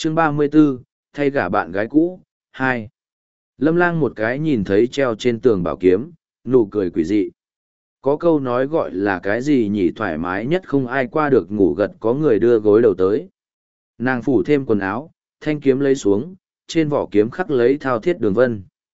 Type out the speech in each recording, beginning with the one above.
Chương 34, thay gả bạn gái cũ, 2. Lâm Lang một cái nhìn thấy treo trên tường bảo kiếm, nụ cười quỷ dị. Có câu nói gọi là cái gì nhỉ, thoải mái nhất không ai qua được ngủ gật có người đưa gối đầu tới. Nàng phủ thêm quần áo, thanh kiếm lấy xuống, trên vỏ kiếm khắc lấy thao thiết đường vân.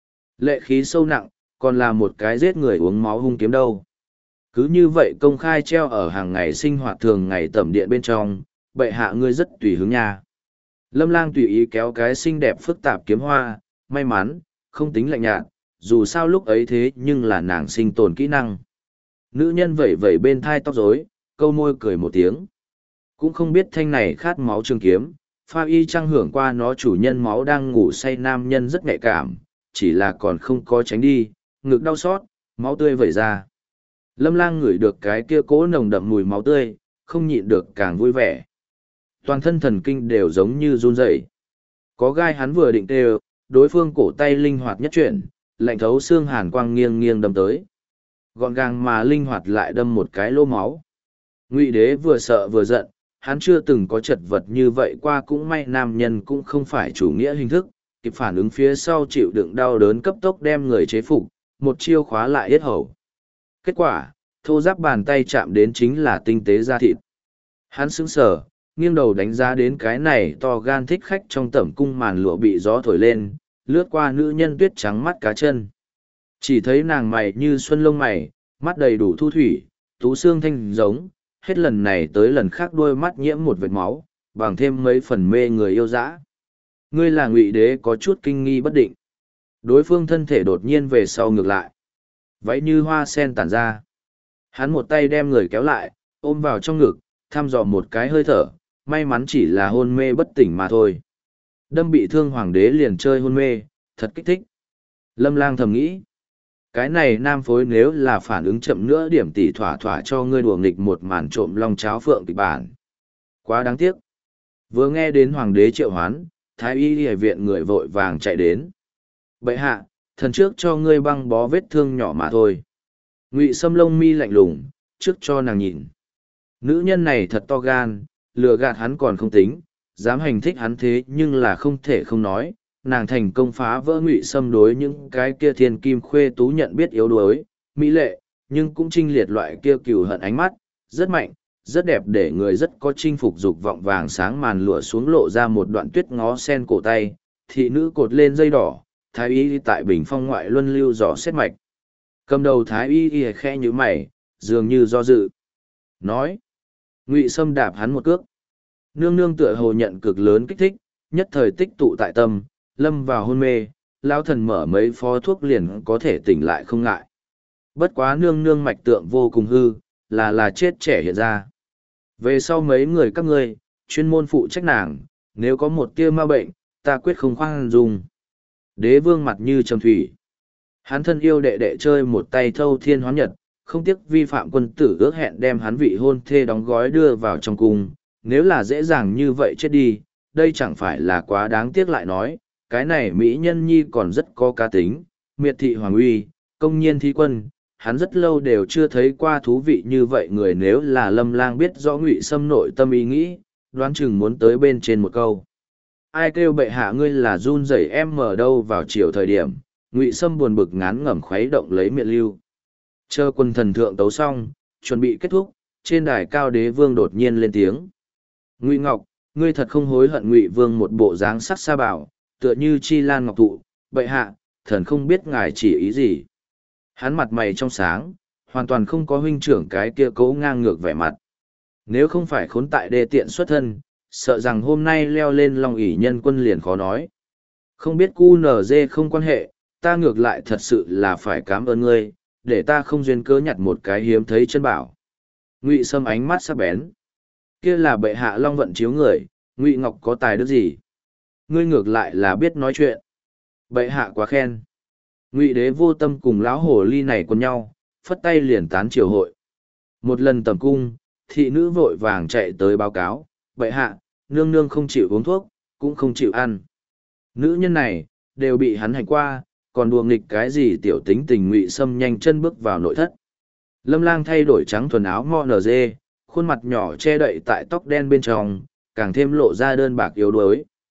Lệ khí sâu nặng, còn là một cái giết người uống máu hung kiếm đâu. Cứ như vậy công khai treo ở hàng ngày sinh hoạt thường ngày tẩm điện bên trong, bệ hạ ngươi rất tùy hứng nha. Lâm Lang tùy ý kéo cái xinh đẹp phức tạp kiếm hoa, may mắn, không tính lạnh nhạt, dù sao lúc ấy thế nhưng là nàng sinh tồn kỹ năng. Nữ nhân vẩy vẩy bên thai tóc rối, câu môi cười một tiếng. Cũng không biết thanh này khát máu trường kiếm, pha y trăng hưởng qua nó chủ nhân máu đang ngủ say nam nhân rất nhạy cảm, chỉ là còn không có tránh đi, ngực đau xót, máu tươi vẩy ra. Lâm Lang ngửi được cái kia cỗ nồng đậm mùi máu tươi, không nhịn được càng vui vẻ. Toàn thân thần kinh đều giống như run rẩy. Có gai hắn vừa định tê, đối phương cổ tay linh hoạt nhất chuyển, lạnh thấu xương hàn quang nghiêng nghiêng đâm tới. Gọn gàng mà linh hoạt lại đâm một cái lỗ máu. Ngụy Đế vừa sợ vừa giận, hắn chưa từng có chật vật như vậy qua, cũng may nam nhân cũng không phải chủ nghĩa hình thức, kịp phản ứng phía sau chịu đựng đau đớn cấp tốc đem người chế phục, một chiêu khóa lại yết hầu. Kết quả, thô giáp bàn tay chạm đến chính là tinh tế da thịt. Hắn sững sờ, nghiêng đầu đánh giá đến cái này to gan thích khách trong tẩm cung, màn lụa bị gió thổi lên, lướt qua nữ nhân tuyết trắng mắt cá chân. Chỉ thấy nàng mày như xuân lông mày, mắt đầy đủ thu thủy, tú xương thanh giống, hết lần này tới lần khác đôi mắt nhiễm một vệt máu, bằng thêm mấy phần mê người yêu dã. Ngươi là Ngụy Đế có chút kinh nghi bất định. Đối phương thân thể đột nhiên về sau ngược lại. Váy như hoa sen tản ra. Hắn một tay đem người kéo lại, ôm vào trong ngực, thăm dò một cái hơi thở, may mắn chỉ là hôn mê bất tỉnh mà thôi. Đâm bị thương hoàng đế liền chơi hôn mê, thật kích thích. Lâm Lang thầm nghĩ. Cái này nam phối nếu là phản ứng chậm nữa điểm tỷ thỏa thỏa cho ngươi đùa nghịch một màn trộm long cháo phượng kịch bản. Quá đáng tiếc. Vừa nghe đến hoàng đế triệu hoán, thái y y viện người vội vàng chạy đến. Bệ hạ, thần trước cho ngươi băng bó vết thương nhỏ mà thôi. Ngụy Sâm lông mi lạnh lùng, trước cho nàng nhìn. Nữ nhân này thật to gan, lừa gạt hắn còn không tính, dám hành thích hắn thế nhưng là không thể không nói. Nàng thành công phá vỡ Ngụy Sâm đối những cái kia thiên kim khuê tú nhận biết yếu đuối, mỹ lệ, nhưng cũng trinh liệt loại kia cừu hận ánh mắt, rất mạnh, rất đẹp, để người rất có chinh phục dục vọng. Vàng sáng màn lụa xuống lộ ra một đoạn tuyết ngó sen cổ tay, thị nữ cột lên dây đỏ, thái y tại bình phong ngoại luân lưu dò xét mạch. Cầm đầu thái y khẽ như mày, dường như do dự. Nói, Ngụy Sâm đạp hắn một cước. Nương nương tựa hồ nhận cực lớn kích thích, nhất thời tích tụ tại tâm, lâm vào hôn mê, lão thần mở mấy phó thuốc liền có thể tỉnh lại không ngại. Bất quá nương nương mạch tượng vô cùng hư, là chết trẻ hiện ra. Về sau mấy người các ngươi, chuyên môn phụ trách nàng, nếu có một tia ma bệnh, ta quyết không khoan dung. Đế vương mặt như trầm thủy. Hắn thân yêu đệ đệ chơi một tay thâu thiên hoán nhật, không tiếc vi phạm quân tử ước hẹn đem hắn vị hôn thê đóng gói đưa vào trong cung. Nếu là dễ dàng như vậy chết đi, đây chẳng phải là quá đáng tiếc. Lại nói, cái này Mỹ Nhân Nhi còn rất có cá tính, miệt thị hoàng uy, công nhiên thi quân, hắn rất lâu đều chưa thấy qua thú vị như vậy người. Nếu là Lâm Lang biết rõ Ngụy Sâm nội tâm ý nghĩ, đoán chừng muốn tới bên trên một câu. Ai kêu bệ hạ ngươi là run rẩy em mở đâu vào chiều thời điểm, Ngụy Sâm buồn bực ngán ngẩm khuấy động lấy miệng lưu. Chờ quân thần thượng tấu xong, chuẩn bị kết thúc, trên đài cao đế vương đột nhiên lên tiếng. Ngụy Ngọc, ngươi thật không hối hận? Ngụy vương một bộ dáng sắc sa bảo, tựa như chi lan ngọc thụ. Bệ hạ, thần không biết ngài chỉ ý gì. Hắn mặt mày trong sáng, hoàn toàn không có huynh trưởng cái kia cố ngang ngược vẻ mặt. Nếu không phải khốn tại đê tiện xuất thân, sợ rằng hôm nay leo lên Long ỷ nhân quân liền khó nói. Không biết QNZ không quan hệ, ta ngược lại thật sự là phải cảm ơn ngươi, để ta không duyên cớ nhặt một cái hiếm thấy chân bảo. Ngụy Sâm ánh mắt sắc bén. Kia là bệ hạ long vận chiếu người, Ngụy Ngọc có tài đức gì? Ngươi ngược lại là biết nói chuyện. Bệ hạ quá khen. Ngụy Đế vô tâm cùng lão hồ ly này quân nhau, phất tay liền tán triều hội. Một lần tầm cung, thị nữ vội vàng chạy tới báo cáo, bệ hạ, nương nương không chịu uống thuốc, cũng không chịu ăn. Nữ nhân này, đều bị hắn hành qua, còn đùa nghịch cái gì tiểu tính tình. Ngụy Sâm nhanh chân bước vào nội thất. Lâm Lang thay đổi trắng thuần áo mo nở dê, khuôn mặt nhỏ che đậy tại tóc đen bên trong, càng thêm lộ ra đơn bạc yếu đuối.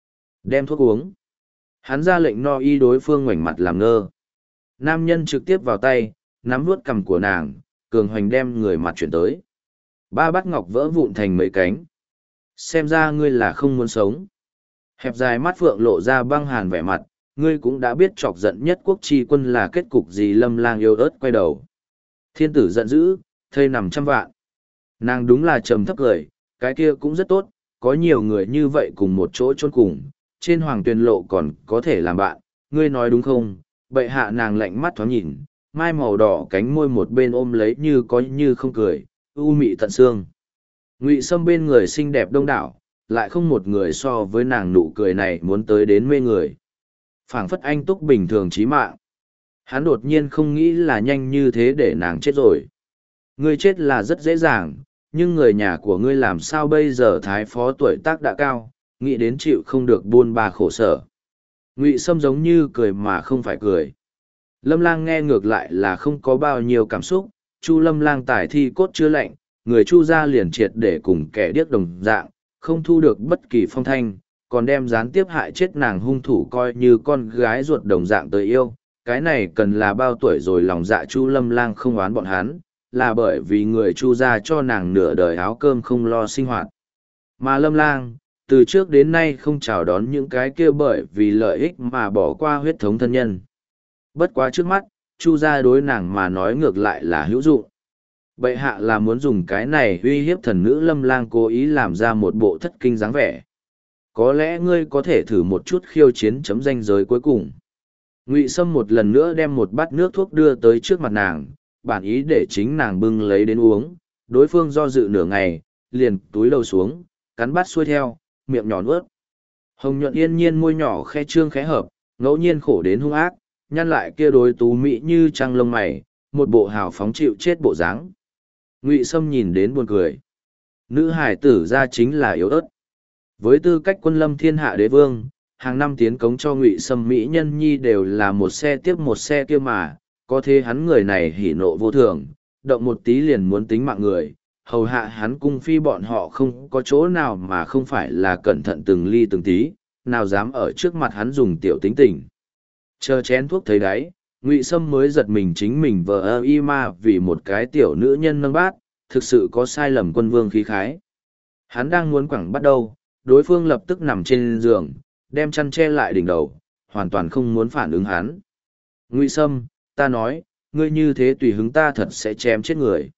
Đem thuốc uống. Hắn ra lệnh no y, đối phương ngoảnh mặt làm ngơ. Nam nhân trực tiếp vào tay, nắm vuốt cằm của nàng, cường hoành đem người mặt chuyển tới. Ba bát ngọc vỡ vụn thành mấy cánh. Xem ra ngươi là không muốn sống. Hẹp dài mắt phượng lộ ra băng hàn vẻ mặt, ngươi cũng đã biết chọc giận nhất quốc tri quân là kết cục gì. Lâm Lang yếu ớt quay đầu. Thiên tử giận dữ, thây nằm trăm vạn. Nàng đúng là trầm thấp cười, cái kia cũng rất tốt, có nhiều người như vậy cùng một chỗ chôn cùng, trên hoàng tuyền lộ còn có thể làm bạn, ngươi nói đúng không? Bệ hạ. Nàng lạnh mắt thoáng nhìn, mai màu đỏ cánh môi một bên ôm lấy như có như không cười, u mị tận xương. Ngụy Sâm bên người xinh đẹp đông đảo, lại không một người so với nàng nụ cười này muốn tới đến mê người. Phảng phất anh túc bình thường chí mạng. Hắn đột nhiên không nghĩ là nhanh như thế để nàng chết rồi. Ngươi chết là rất dễ dàng, nhưng người nhà của ngươi làm sao bây giờ? Thái phó tuổi tác đã cao, nghĩ đến chịu không được buôn ba khổ sở. Ngụy Sâm giống như cười mà không phải cười. Lâm Lang nghe ngược lại là không có bao nhiêu cảm xúc. Chu Lâm Lang tài thi cốt chưa lạnh, người Chu gia liền triệt để cùng kẻ điếc đồng dạng, không thu được bất kỳ phong thanh, còn đem gián tiếp hại chết nàng hung thủ coi như con gái ruột đồng dạng tới yêu. Cái này cần là bao tuổi rồi? Lòng dạ Chu Lâm Lang không oán bọn hắn, là bởi vì người Chu gia cho nàng nửa đời áo cơm không lo sinh hoạt. Mà Lâm Lang, từ trước đến nay không chào đón những cái kia bởi vì lợi ích mà bỏ qua huyết thống thân nhân. Bất quá trước mắt, Chu gia đối nàng mà nói ngược lại là hữu dụng. Bệ hạ là muốn dùng cái này uy hiếp thần nữ. Lâm Lang cố ý làm ra một bộ thất kinh dáng vẻ. Có lẽ ngươi có thể thử một chút khiêu chiến chấm ranh giới cuối cùng. Ngụy Sâm một lần nữa đem một bát nước thuốc đưa tới trước mặt nàng, bản ý để chính nàng bưng lấy đến uống. Đối phương do dự nửa ngày, liền túi đầu xuống, cắn bát xuôi theo, miệng nhỏ nuốt. Hồng nhuận yên nhiên môi nhỏ khe trương khẽ hợp, ngẫu nhiên khổ đến hung ác, nhăn lại kia đối tú mỹ như trăng lông mày, một bộ hào phóng chịu chết bộ dáng. Ngụy Sâm nhìn đến buồn cười. Nữ hải tử ra chính là yếu ớt. Với tư cách quân lâm thiên hạ đế vương, hàng năm tiến cống cho Ngụy Sâm mỹ nhân nhi đều là một xe tiếp một xe kia mà, có thế hắn người này hỉ nộ vô thường, động một tí liền muốn tính mạng người, hầu hạ hắn cung phi bọn họ không có chỗ nào mà không phải là cẩn thận từng ly từng tí, nào dám ở trước mặt hắn dùng tiểu tính tình. Chờ chén thuốc thấy đáy, Ngụy Sâm mới giật mình, chính mình vờ ơ y ma vì một cái tiểu nữ nhân nâng bát, thực sự có sai lầm quân vương khí khái. Hắn đang muốn quẳng bắt đầu, đối phương lập tức nằm trên giường, đem chăn che lại đỉnh đầu, hoàn toàn không muốn phản ứng hắn. Ngụy Sâm, ta nói, ngươi như thế tùy hứng ta thật sẽ chém chết người.